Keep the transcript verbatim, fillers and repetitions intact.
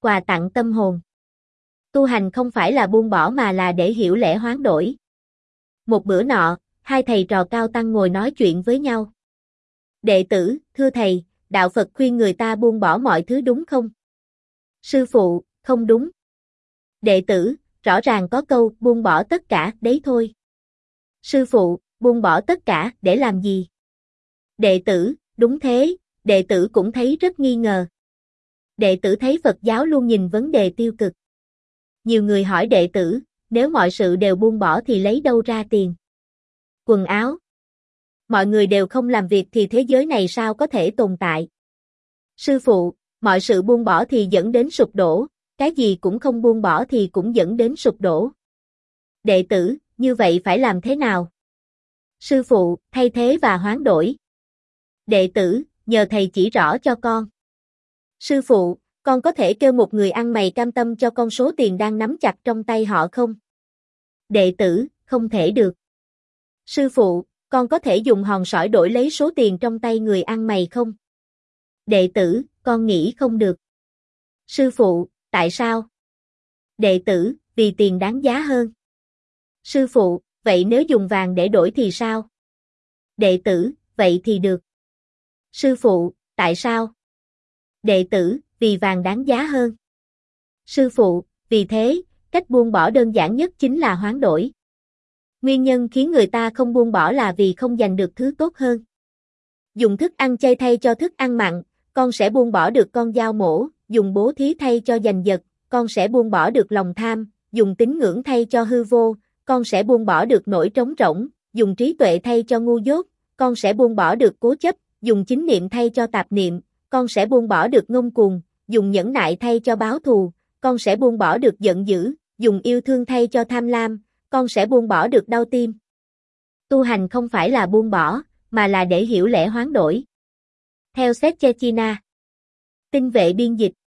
quà tặng tâm hồn. Tu hành không phải là buông bỏ mà là để hiểu lẽ hoán đổi. Một bữa nọ, hai thầy trò cao tăng ngồi nói chuyện với nhau. Đệ tử, thưa thầy, đạo Phật khuyên người ta buông bỏ mọi thứ đúng không? Sư phụ, không đúng. Đệ tử, rõ ràng có câu buông bỏ tất cả, đấy thôi. Sư phụ, buông bỏ tất cả, để làm gì? Đệ tử, đúng thế, đệ tử cũng thấy rất nghi ngờ. Đệ tử thấy Phật giáo luôn nhìn vấn đề tiêu cực. Nhiều người hỏi đệ tử, nếu mọi sự đều buông bỏ thì lấy đâu ra tiền? Quần áo. Mọi người đều không làm việc thì thế giới này sao có thể tồn tại? Sư phụ, mọi sự buông bỏ thì dẫn đến sụp đổ, cái gì cũng không buông bỏ thì cũng dẫn đến sụp đổ. Đệ tử, như vậy phải làm thế nào? Sư phụ, thay thế và hoán đổi. Đệ tử, nhờ thầy chỉ rõ cho con. Sư phụ, con có thể kêu một người ăn mày cam tâm cho con số tiền đang nắm chặt trong tay họ không? Đệ tử, không thể được. Sư phụ, con có thể dùng hòn sỏi đổi lấy số tiền trong tay người ăn mày không? Đệ tử, con nghĩ không được. Sư phụ, tại sao? Đệ tử, vì tiền đáng giá hơn. Sư phụ, vậy nếu dùng vàng để đổi thì sao? Đệ tử, vậy thì được. Sư phụ, tại sao? Đệ tử, vì vàng đáng giá hơn. Sư phụ, vì thế, cách buông bỏ đơn giản nhất chính là hoán đổi. Nguyên nhân khiến người ta không buông bỏ là vì không giành được thứ tốt hơn. Dùng thức ăn chay thay cho thức ăn mặn, con sẽ buông bỏ được con dao mổ, dùng bố thí thay cho giành giật, con sẽ buông bỏ được lòng tham, dùng tín ngưỡng thay cho hư vô, con sẽ buông bỏ được nỗi trống rỗng, dùng trí tuệ thay cho ngu dốt, con sẽ buông bỏ được cố chấp, dùng chính niệm thay cho tạp niệm, con sẽ buông bỏ được ngông cuồng, dùng nhẫn nại thay cho báo thù, con sẽ buông bỏ được giận dữ, dùng yêu thương thay cho tham lam, con sẽ buông bỏ được đau tim. Tu hành không phải là buông bỏ, mà là để hiểu lẽ hoán đổi. Theo Séchechina. Tinh vệ biên dịch.